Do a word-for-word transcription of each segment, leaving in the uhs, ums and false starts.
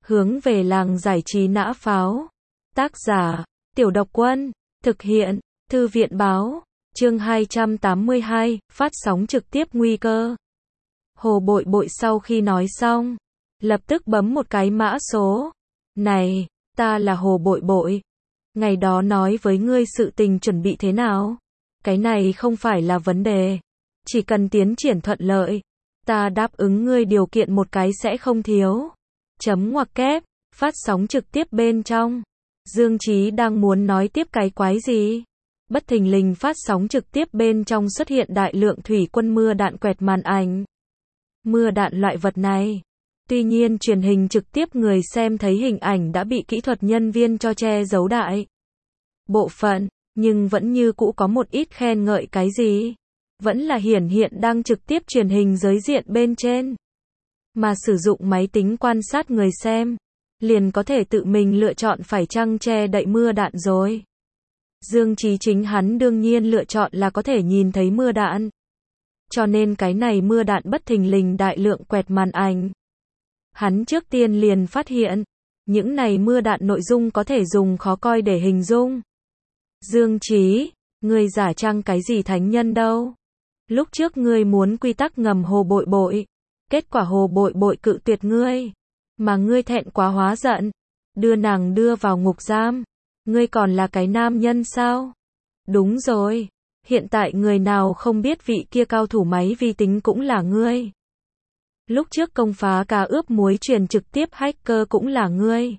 Hướng về làng giải trí nã pháo. Tác giả, Tiểu Độc Quân. Thực hiện, Thư viện báo. Chương hai trăm tám mươi hai, phát sóng trực tiếp nguy cơ. Hồ Bội Bội sau khi nói xong, lập tức bấm một cái mã số. Này, ta là Hồ Bội Bội. Ngày đó nói với ngươi sự tình chuẩn bị thế nào? Cái này không phải là vấn đề. Chỉ cần tiến triển thuận lợi, ta đáp ứng ngươi điều kiện một cái sẽ không thiếu. Chấm ngoặc kép, phát sóng trực tiếp bên trong. Dương Chí đang muốn nói tiếp cái quái gì? Bất thình lình phát sóng trực tiếp bên trong xuất hiện đại lượng thủy quân mưa đạn quẹt màn ảnh. Mưa đạn loại vật này. Tuy nhiên truyền hình trực tiếp người xem thấy hình ảnh đã bị kỹ thuật nhân viên cho che giấu đại bộ phận, nhưng vẫn như cũ có một ít khen ngợi cái gì. Vẫn là hiển hiện đang trực tiếp truyền hình giới diện bên trên. Mà sử dụng máy tính quan sát người xem, liền có thể tự mình lựa chọn phải chăng che đậy mưa đạn rồi. Dương Chí chính hắn đương nhiên lựa chọn là có thể nhìn thấy mưa đạn. Cho nên cái này mưa đạn bất thình lình đại lượng quẹt màn ảnh. Hắn trước tiên liền phát hiện, những này mưa đạn nội dung có thể dùng khó coi để hình dung. Dương Chí, ngươi giả trang cái gì thánh nhân đâu? Lúc trước ngươi muốn quy tắc ngầm Hồ Bội Bội, kết quả Hồ Bội Bội cự tuyệt ngươi, mà ngươi thẹn quá hóa giận, đưa nàng đưa vào ngục giam. Ngươi còn là cái nam nhân sao? Đúng rồi, hiện tại người nào không biết vị kia cao thủ máy vi tính cũng là ngươi. Lúc trước công phá cá ướp muối truyền trực tiếp hacker cũng là ngươi.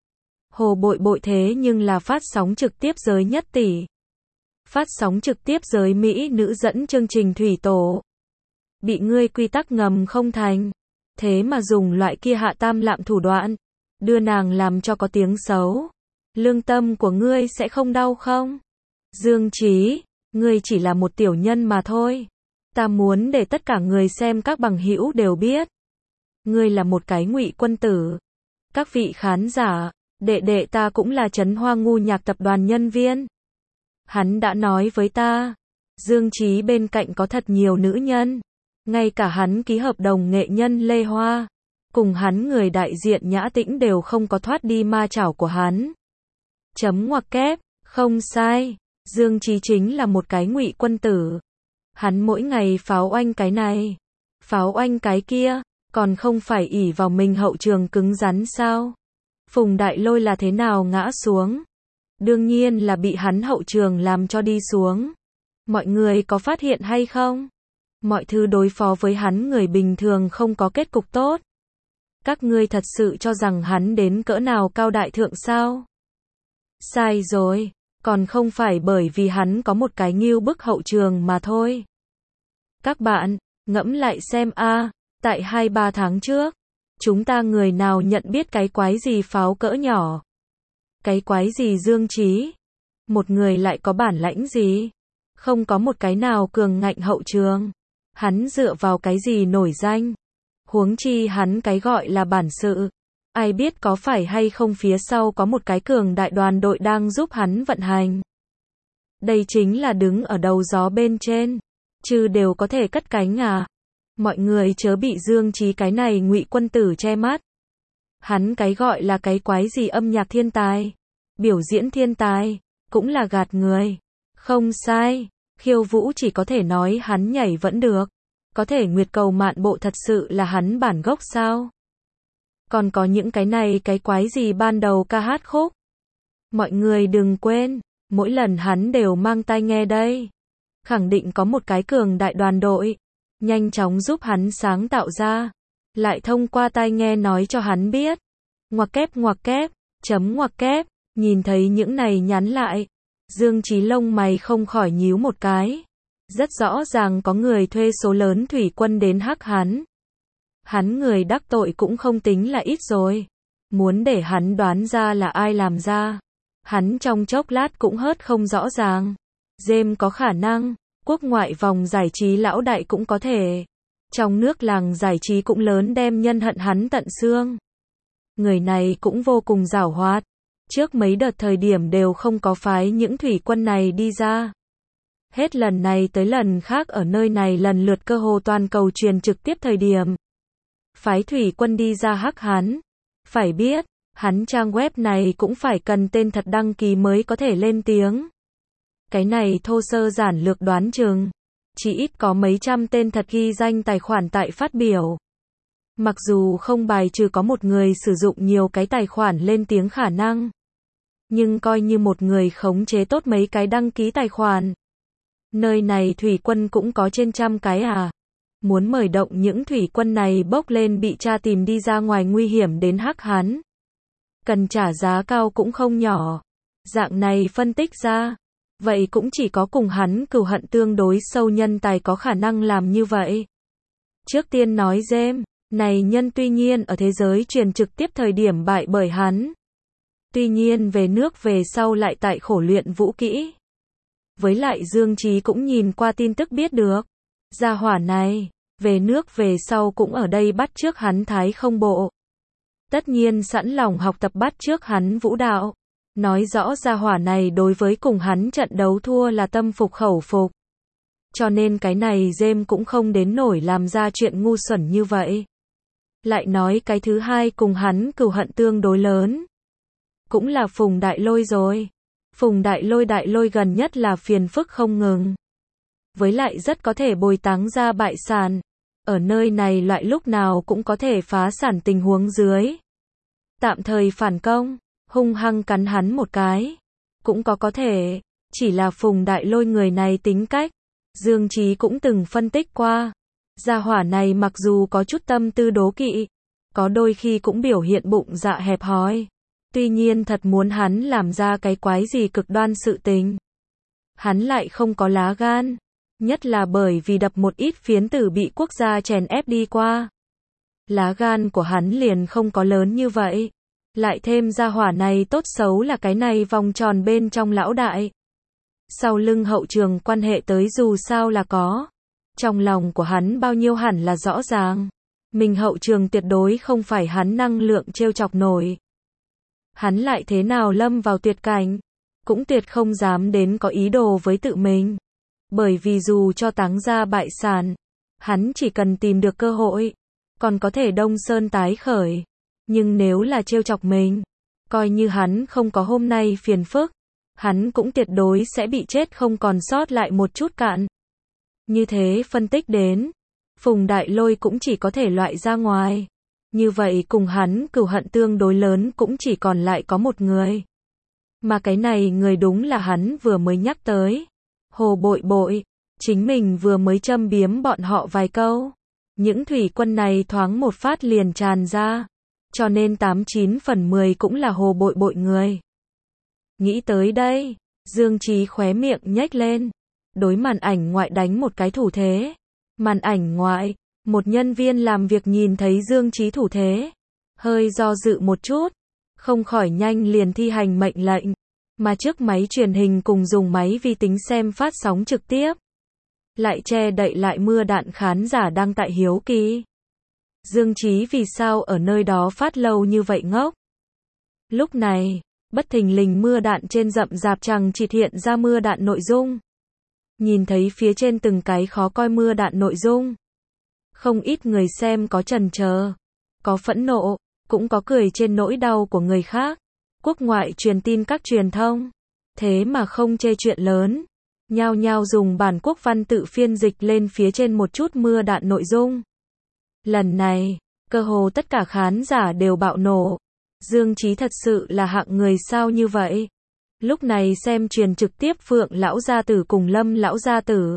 Hồ Bội Bội thế nhưng là phát sóng trực tiếp giới nhất tỷ. Phát sóng trực tiếp giới Mỹ nữ dẫn chương trình thủy tổ. Bị ngươi quy tắc ngầm không thành. Thế mà dùng loại kia hạ tam lạm thủ đoạn, đưa nàng làm cho có tiếng xấu. Lương tâm của ngươi sẽ không đau không? Dương Chí, ngươi chỉ là một tiểu nhân mà thôi. Ta muốn để tất cả người xem các bằng hữu đều biết. Ngươi là một cái ngụy quân tử. Các vị khán giả, đệ đệ ta cũng là Trấn Hoa Ngu Nhạc tập đoàn nhân viên. Hắn đã nói với ta, Dương Chí bên cạnh có thật nhiều nữ nhân. Ngay cả hắn ký hợp đồng nghệ nhân Lê Hoa, cùng hắn người đại diện Nhã Tĩnh đều không có thoát đi ma chảo của hắn. Chấm ngoặc kép, không sai, Dương Chí chính là một cái ngụy quân tử. Hắn mỗi ngày pháo oanh cái này, pháo oanh cái kia, còn không phải ỷ vào mình hậu trường cứng rắn sao? Phùng Đại Lôi là thế nào ngã xuống? Đương nhiên là bị hắn hậu trường làm cho đi xuống. Mọi người có phát hiện hay không? Mọi thứ đối phó với hắn người bình thường không có kết cục tốt. Các ngươi thật sự cho rằng hắn đến cỡ nào cao đại thượng sao? Sai rồi, còn không phải bởi vì hắn có một cái ngưu bức hậu trường mà thôi. Các bạn, ngẫm lại xem a, tại hai ba tháng trước, chúng ta người nào nhận biết cái quái gì pháo cỡ nhỏ? Cái quái gì Dương Chí? Một người lại có bản lãnh gì? Không có một cái nào cường ngạnh hậu trường. Hắn dựa vào cái gì nổi danh? Huống chi hắn cái gọi là bản sự. Ai biết có phải hay không phía sau có một cái cường đại đoàn đội đang giúp hắn vận hành. Đây chính là đứng ở đầu gió bên trên. Chứ đều có thể cất cánh à. Mọi người chớ bị Dương Chí cái này ngụy quân tử che mắt. Hắn cái gọi là cái quái gì âm nhạc thiên tài, biểu diễn thiên tài, cũng là gạt người. Không sai, khiêu vũ chỉ có thể nói hắn nhảy vẫn được. Có thể nguyệt cầu mạn bộ thật sự là hắn bản gốc sao? Còn có những cái này cái quái gì ban đầu ca hát khúc. Mọi người đừng quên, mỗi lần hắn đều mang tai nghe đây. Khẳng định có một cái cường đại đoàn đội, nhanh chóng giúp hắn sáng tạo ra. Lại thông qua tai nghe nói cho hắn biết. Ngoặc kép ngoặc kép, chấm ngoặc kép, nhìn thấy những này nhắn lại. Dương Chí lông mày không khỏi nhíu một cái. Rất rõ ràng có người thuê số lớn thủy quân đến hắc hắn. Hắn người đắc tội cũng không tính là ít rồi. Muốn để hắn đoán ra là ai làm ra. Hắn trong chốc lát cũng hớt không rõ ràng. Dêm có khả năng, quốc ngoại vòng giải trí lão đại cũng có thể. Trong nước làng giải trí cũng lớn đem nhân hận hắn tận xương. Người này cũng vô cùng giảo hoạt. Trước mấy đợt thời điểm đều không có phái những thủy quân này đi ra. Hết lần này tới lần khác ở nơi này lần lượt cơ hồ toàn cầu truyền trực tiếp thời điểm. Phái thủy quân đi ra hắc hắn. Phải biết, hắn trang web này cũng phải cần tên thật đăng ký mới có thể lên tiếng. Cái này thô sơ giản lược đoán chừng chỉ ít có mấy trăm tên thật ghi danh tài khoản tại phát biểu. Mặc dù không bài trừ có một người sử dụng nhiều cái tài khoản lên tiếng khả năng, nhưng coi như một người khống chế tốt mấy cái đăng ký tài khoản. Nơi này thủy quân cũng có trên trăm cái à. Muốn mời động những thủy quân này bốc lên bị tra tìm đi ra ngoài nguy hiểm đến hắc hắn. Cần trả giá cao cũng không nhỏ. Dạng này phân tích ra, vậy cũng chỉ có cùng hắn cừu hận tương đối sâu nhân tài có khả năng làm như vậy. Trước tiên nói James, này nhân tuy nhiên ở thế giới truyền trực tiếp thời điểm bại bởi hắn. Tuy nhiên về nước về sau lại tại khổ luyện vũ kỹ. Với lại Dương Chí cũng nhìn qua tin tức biết được. Gia hỏa này, về nước về sau cũng ở đây bắt chước hắn Thái Không bộ. Tất nhiên sẵn lòng học tập bắt chước hắn vũ đạo. Nói rõ gia hỏa này đối với cùng hắn trận đấu thua là tâm phục khẩu phục. Cho nên cái này James cũng không đến nổi làm ra chuyện ngu xuẩn như vậy. Lại nói cái thứ hai cùng hắn cừu hận tương đối lớn. Cũng là Phùng Đại Lôi rồi. Phùng Đại Lôi Đại Lôi gần nhất là phiền phức không ngừng. Với lại rất có thể bồi táng ra bại sản. Ở nơi này loại lúc nào cũng có thể phá sản tình huống dưới. Tạm thời phản công, hung hăng cắn hắn một cái. Cũng có có thể, chỉ là Phùng Đại Lôi người này tính cách. Dương Chí cũng từng phân tích qua. Gia hỏa này mặc dù có chút tâm tư đố kỵ, có đôi khi cũng biểu hiện bụng dạ hẹp hòi. Tuy nhiên thật muốn hắn làm ra cái quái gì cực đoan sự tình, hắn lại không có lá gan. Nhất là bởi vì đập một ít phiến tử bị quốc gia chèn ép đi qua. Lá gan của hắn liền không có lớn như vậy. Lại thêm gia hỏa này tốt xấu là cái này vòng tròn bên trong lão đại. Sau lưng hậu trường quan hệ tới dù sao là có. Trong lòng của hắn bao nhiêu hẳn là rõ ràng. Mình hậu trường tuyệt đối không phải hắn năng lượng trêu chọc nổi. Hắn lại thế nào lâm vào tuyệt cảnh, cũng tuyệt không dám đến có ý đồ với tự mình. Bởi vì dù cho táng ra bại sản, hắn chỉ cần tìm được cơ hội, còn có thể đông sơn tái khởi. Nhưng nếu là trêu chọc mình, coi như hắn không có hôm nay phiền phức, hắn cũng tuyệt đối sẽ bị chết không còn sót lại một chút cạn. Như thế phân tích đến, Phùng Đại Lôi cũng chỉ có thể loại ra ngoài. Như vậy cùng hắn cừu hận tương đối lớn cũng chỉ còn lại có một người. Mà cái này người đúng là hắn vừa mới nhắc tới. Hồ Bội Bội, chính mình vừa mới châm biếm bọn họ vài câu. Những thủy quân này thoáng một phát liền tràn ra. Cho nên tám chín phần mười cũng là Hồ Bội Bội người. Nghĩ tới đây, Dương Chí khóe miệng nhếch lên. Đối màn ảnh ngoại đánh một cái thủ thế. Màn ảnh ngoại, một nhân viên làm việc nhìn thấy Dương Chí thủ thế. Hơi do dự một chút. Không khỏi nhanh liền thi hành mệnh lệnh. Mà trước máy truyền hình cùng dùng máy vi tính xem phát sóng trực tiếp. Lại che đậy lại mưa đạn khán giả đang tại hiếu kỳ. Dương Chí vì sao ở nơi đó phát lâu như vậy ngốc? Lúc này, bất thình lình mưa đạn trên rậm rạp chằng chịt hiện ra mưa đạn nội dung. Nhìn thấy phía trên từng cái khó coi mưa đạn nội dung. Không ít người xem có chần chờ, có phẫn nộ, cũng có cười trên nỗi đau của người khác. Quốc ngoại truyền tin các truyền thông, thế mà không chê chuyện lớn, nhao nhao dùng bản quốc văn tự phiên dịch lên phía trên một chút mưa đạn nội dung. Lần này, cơ hồ tất cả khán giả đều bạo nổ. Dương Chí thật sự là hạng người sao như vậy? Lúc này xem truyền trực tiếp Phượng lão gia tử cùng Lâm lão gia tử,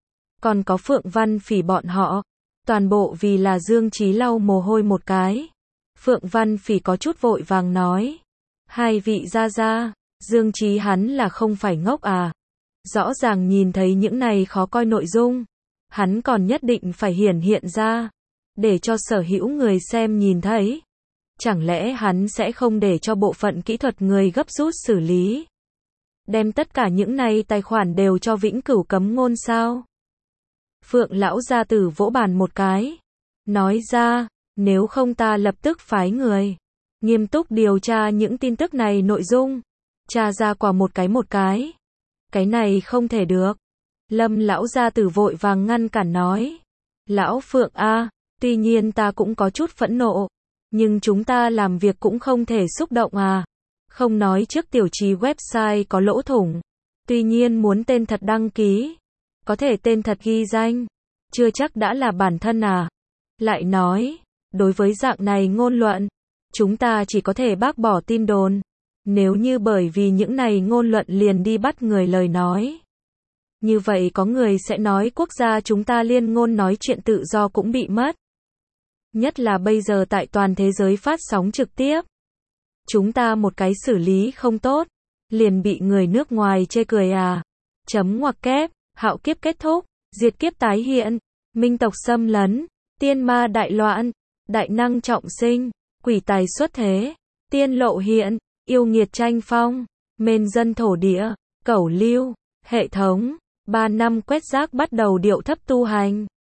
còn có Phượng Văn Phỉ bọn họ, toàn bộ vì là Dương Chí lau mồ hôi một cái. Phượng Văn Phỉ có chút vội vàng nói, hai vị gia gia, Dương Chí hắn là không phải ngốc à? Rõ ràng nhìn thấy những này khó coi nội dung, hắn còn nhất định phải hiển hiện ra, để cho sở hữu người xem nhìn thấy. Chẳng lẽ hắn sẽ không để cho bộ phận kỹ thuật người gấp rút xử lý? Đem tất cả những này tài khoản đều cho vĩnh cửu cấm ngôn sao? Phượng lão gia tử vỗ bàn một cái, nói ra, nếu không ta lập tức phái người nghiêm túc điều tra những tin tức này nội dung, tra ra quả một cái một cái. Cái này không thể được. Lâm lão gia tử vội vàng ngăn cản nói, lão Phượng a, tuy nhiên ta cũng có chút phẫn nộ, Nhưng chúng ta làm việc cũng không thể xúc động à. Không nói trước tiểu trì website có lỗ thủng. Tuy nhiên muốn tên thật đăng ký. Có thể tên thật ghi danh. Chưa chắc đã là bản thân à. Lại nói, đối với dạng này ngôn luận, chúng ta chỉ có thể bác bỏ tin đồn. Nếu như bởi vì những này ngôn luận liền đi bắt người lời nói. Như vậy có người sẽ nói quốc gia chúng ta liên ngôn nói chuyện tự do cũng bị mất. Nhất là bây giờ tại toàn thế giới phát sóng trực tiếp. Chúng ta một cái xử lý không tốt, liền bị người nước ngoài chê cười à. Chấm ngoặc kép, hạo kiếp kết thúc, diệt kiếp tái hiện, minh tộc xâm lấn, tiên ma đại loạn, đại năng trọng sinh, quỷ tài xuất thế, tiên lộ hiện, yêu nghiệt tranh phong, mên dân thổ địa, cẩu lưu, hệ thống, ba năm quét rác bắt đầu điệu thấp tu hành.